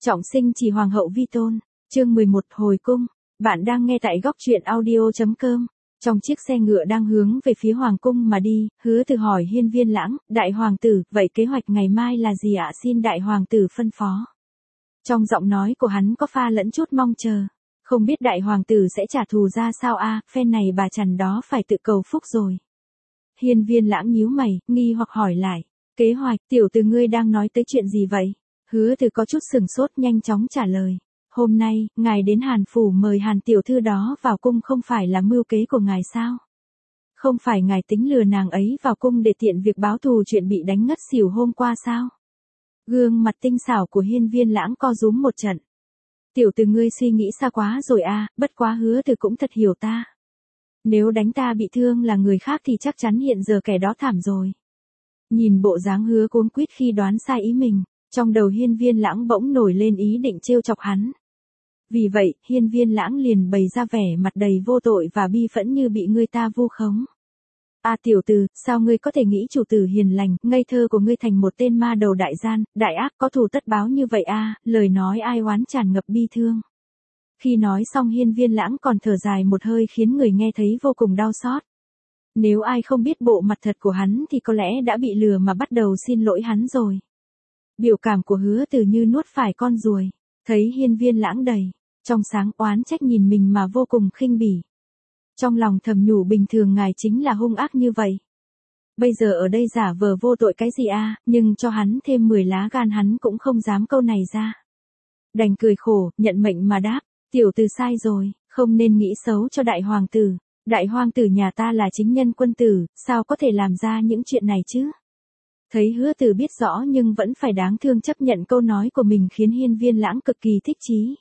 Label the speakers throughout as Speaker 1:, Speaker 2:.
Speaker 1: Trọng sinh chỉ hoàng hậu vi tôn, chương 11 hồi cung. Bạn đang nghe tại góc truyện audio.com. Trong chiếc xe ngựa đang hướng về phía hoàng cung mà đi, Hứa Từ hỏi Hiên Viên Lãng, đại hoàng tử, vậy kế hoạch ngày mai là gì ạ? Xin đại hoàng tử phân phó. Trong giọng nói của hắn có pha lẫn chút mong chờ. Không biết đại hoàng tử sẽ trả thù ra sao a? Phen này bà chằn đó phải tự cầu phúc rồi. Hiên Viên Lãng nhíu mày, nghi hoặc hỏi lại. Kế hoạch, tiểu tử ngươi đang nói tới chuyện gì vậy? Hứa Từ có chút sừng sốt, nhanh chóng trả lời. Hôm nay, ngài đến Hàn Phủ mời Hàn tiểu thư đó vào cung không phải là mưu kế của ngài sao? Không phải ngài tính lừa nàng ấy vào cung để tiện việc báo thù chuyện bị đánh ngất xỉu hôm qua sao? Gương mặt tinh xảo của Hiên Viên Lãng co rúm một trận. Tiểu tử ngươi suy nghĩ xa quá rồi a, bất quá Hứa Từ cũng thật hiểu ta. Nếu đánh ta bị thương là người khác thì chắc chắn hiện giờ kẻ đó thảm rồi. Nhìn bộ dáng Hứa cuống quýt khi đoán sai ý mình, trong đầu Hiên Viên Lãng bỗng nổi lên ý định trêu chọc hắn. Vì vậy, Hiên Viên Lãng liền bày ra vẻ mặt đầy vô tội và bi phẫn như bị người ta vu khống. A tiểu tử, sao ngươi có thể nghĩ chủ tử hiền lành, ngây thơ của ngươi thành một tên ma đầu đại gian, đại ác có thù tất báo như vậy a? Lời nói ai oán tràn ngập bi thương. Khi nói xong Hiên Viên Lãng còn thở dài một hơi khiến người nghe thấy vô cùng đau xót. Nếu ai không biết bộ mặt thật của hắn thì có lẽ đã bị lừa mà bắt đầu xin lỗi hắn rồi. Biểu cảm của Hứa Từ như nuốt phải con ruồi, thấy Hiên Viên Lãng đầy trong sáng oán trách nhìn mình mà vô cùng khinh bỉ. Trong lòng thầm nhủ bình thường ngài chính là hung ác như vậy. Bây giờ ở đây giả vờ vô tội cái gì a? Nhưng cho hắn thêm 10 lá gan hắn cũng không dám câu này ra. Đành cười khổ, nhận mệnh mà đáp, tiểu tử sai rồi, không nên nghĩ xấu cho đại hoàng tử. Đại hoàng tử nhà ta là chính nhân quân tử, sao có thể làm ra những chuyện này chứ? Thấy Hứa Từ biết rõ nhưng vẫn phải đáng thương chấp nhận câu nói của mình khiến Hiên Viên Lãng cực kỳ thích chí.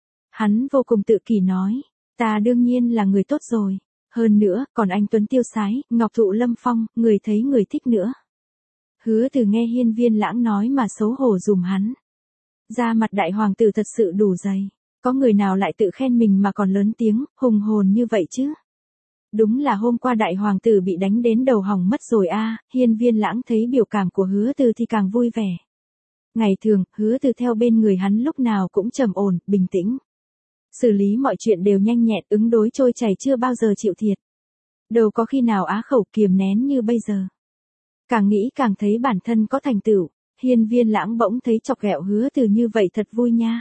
Speaker 1: Hắn vô cùng tự kỷ nói, ta đương nhiên là người tốt rồi. Hơn nữa, còn anh tuấn tiêu sái, ngọc thụ lâm phong, người thấy người thích nữa. Hứa Từ nghe Hiên Viên Lãng nói mà xấu hổ dùm hắn. Da mặt đại hoàng tử thật sự đủ dày. Có người nào lại tự khen mình mà còn lớn tiếng, hùng hồn như vậy chứ? Đúng là hôm qua đại hoàng tử bị đánh đến đầu hỏng mất rồi a. Hiên Viên Lãng thấy biểu cảm của Hứa Từ thì càng vui vẻ. Ngày thường, Hứa Từ theo bên người hắn lúc nào cũng trầm ổn, bình tĩnh. Xử lý mọi chuyện đều nhanh nhẹn, ứng đối trôi chảy, chưa bao giờ chịu thiệt. Đâu có khi nào á khẩu kiềm nén như bây giờ. Càng nghĩ càng thấy bản thân có thành tựu, Hiên Viên Lãng bỗng thấy chọc ghẹo Hứa Từ như vậy thật vui nha.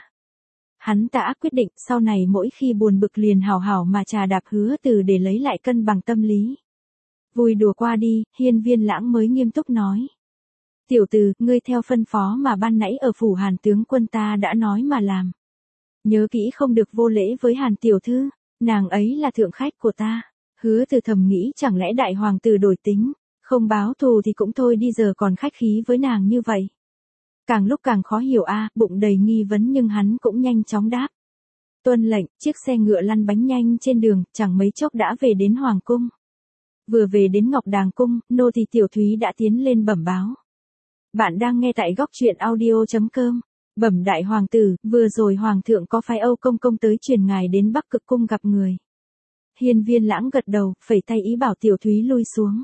Speaker 1: Hắn đã quyết định sau này mỗi khi buồn bực liền hào hào mà trà đạp Hứa Từ để lấy lại cân bằng tâm lý. Vui đùa qua đi, Hiên Viên Lãng mới nghiêm túc nói. Tiểu tử, ngươi theo phân phó mà ban nãy ở phủ Hàn tướng quân ta đã nói mà làm. Nhớ kỹ không được vô lễ với Hàn tiểu thư, nàng ấy là thượng khách của ta. Hứa Từ thầm nghĩ chẳng lẽ đại hoàng tử đổi tính, không báo thù thì cũng thôi đi giờ còn khách khí với nàng như vậy. Càng lúc càng khó hiểu a, bụng đầy nghi vấn nhưng hắn cũng nhanh chóng đáp. Tuân lệnh, chiếc xe ngựa lăn bánh nhanh trên đường, chẳng mấy chốc đã về đến hoàng cung. Vừa về đến Ngọc Đàng cung, nô tỳ Tiểu Thúy đã tiến lên bẩm báo. Bạn đang nghe tại góc truyện audio.com. Bẩm đại hoàng tử, vừa rồi hoàng thượng có phái Âu công công tới truyền ngài đến Bắc Cực cung gặp người. Hiên Viên Lãng gật đầu, phẩy tay ý bảo Tiểu Thúy lui xuống.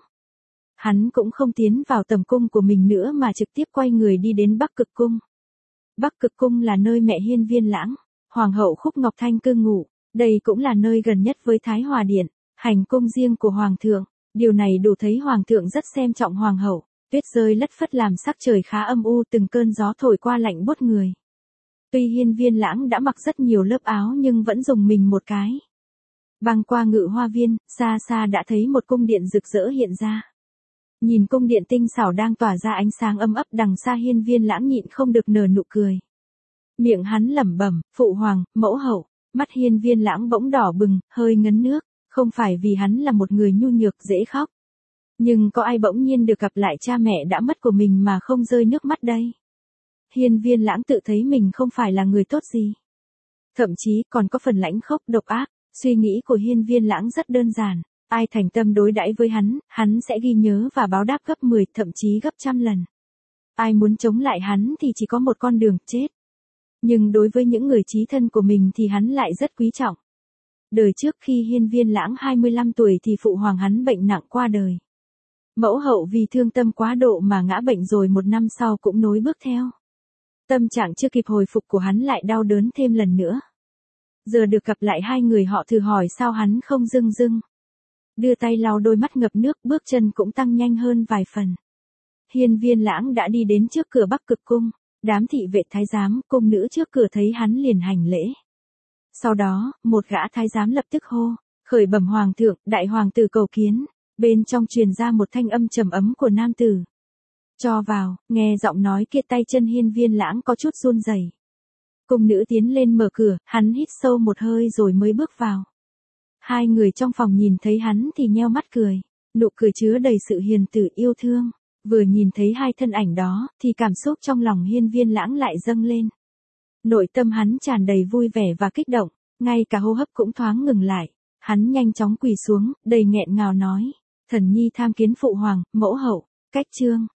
Speaker 1: Hắn cũng không tiến vào tầm cung của mình nữa mà trực tiếp quay người đi đến Bắc Cực cung. Bắc Cực cung là nơi mẹ Hiên Viên Lãng, hoàng hậu Khúc Ngọc Thanh cư ngụ, đây cũng là nơi gần nhất với Thái Hòa điện, hành cung riêng của hoàng thượng. Điều này đủ thấy hoàng thượng rất xem trọng hoàng hậu. Tuyết rơi lất phất làm sắc trời khá âm u, từng cơn gió thổi qua lạnh buốt người. Tuy Hiên Viên Lãng đã mặc rất nhiều lớp áo nhưng vẫn dùng mình một cái. Băng qua Ngự Hoa viên, xa xa đã thấy một cung điện rực rỡ hiện ra. Nhìn cung điện tinh xảo đang tỏa ra ánh sáng âm ấp đằng xa, Hiên Viên Lãng nhịn không được nở nụ cười. Miệng hắn lẩm bẩm, phụ hoàng, mẫu hậu. Mắt Hiên Viên Lãng bỗng đỏ bừng, hơi ngấn nước, không phải vì hắn là một người nhu nhược dễ khóc. Nhưng có ai bỗng nhiên được gặp lại cha mẹ đã mất của mình mà không rơi nước mắt đây? Hiên Viên Lãng tự thấy mình không phải là người tốt gì. Thậm chí còn có phần lãnh khốc độc ác. Suy nghĩ của Hiên Viên Lãng rất đơn giản. Ai thành tâm đối đãi với hắn sẽ ghi nhớ và báo đáp gấp 10, thậm chí gấp trăm lần. Ai muốn chống lại hắn thì chỉ có một con đường, chết. Nhưng đối với những người chí thân của mình thì hắn lại rất quý trọng. Đời trước khi Hiên Viên Lãng 25 tuổi thì phụ hoàng hắn bệnh nặng qua đời. Mẫu hậu vì thương tâm quá độ mà ngã bệnh rồi 1 năm sau cũng nối bước theo. Tâm trạng chưa kịp hồi phục của hắn lại đau đớn thêm lần nữa. Giờ được gặp lại hai người họ thử hỏi sao hắn không dưng dưng. Đưa tay lau đôi mắt ngập nước, bước chân cũng tăng nhanh hơn vài phần. Hiên Viên Lãng đã đi đến trước cửa Bắc Cực Cung, đám thị vệ thái giám, cung nữ trước cửa thấy hắn liền hành lễ. Sau đó, một gã thái giám lập tức hô, khởi bẩm hoàng thượng, đại hoàng tử cầu kiến. Bên trong truyền ra một thanh âm trầm ấm của nam tử. Cho vào, nghe giọng nói kia tay chân Hiên Viên Lãng có chút run rẩy. Cung nữ tiến lên mở cửa, hắn hít sâu một hơi rồi mới bước vào. Hai người trong phòng nhìn thấy hắn thì nheo mắt cười, nụ cười chứa đầy sự hiền từ yêu thương. Vừa nhìn thấy hai thân ảnh đó, thì cảm xúc trong lòng Hiên Viên Lãng lại dâng lên. Nội tâm hắn tràn đầy vui vẻ và kích động, ngay cả hô hấp cũng thoáng ngừng lại. Hắn nhanh chóng quỳ xuống, đầy nghẹn ngào nói, thần nhi tham kiến phụ hoàng, mẫu hậu. Cách chương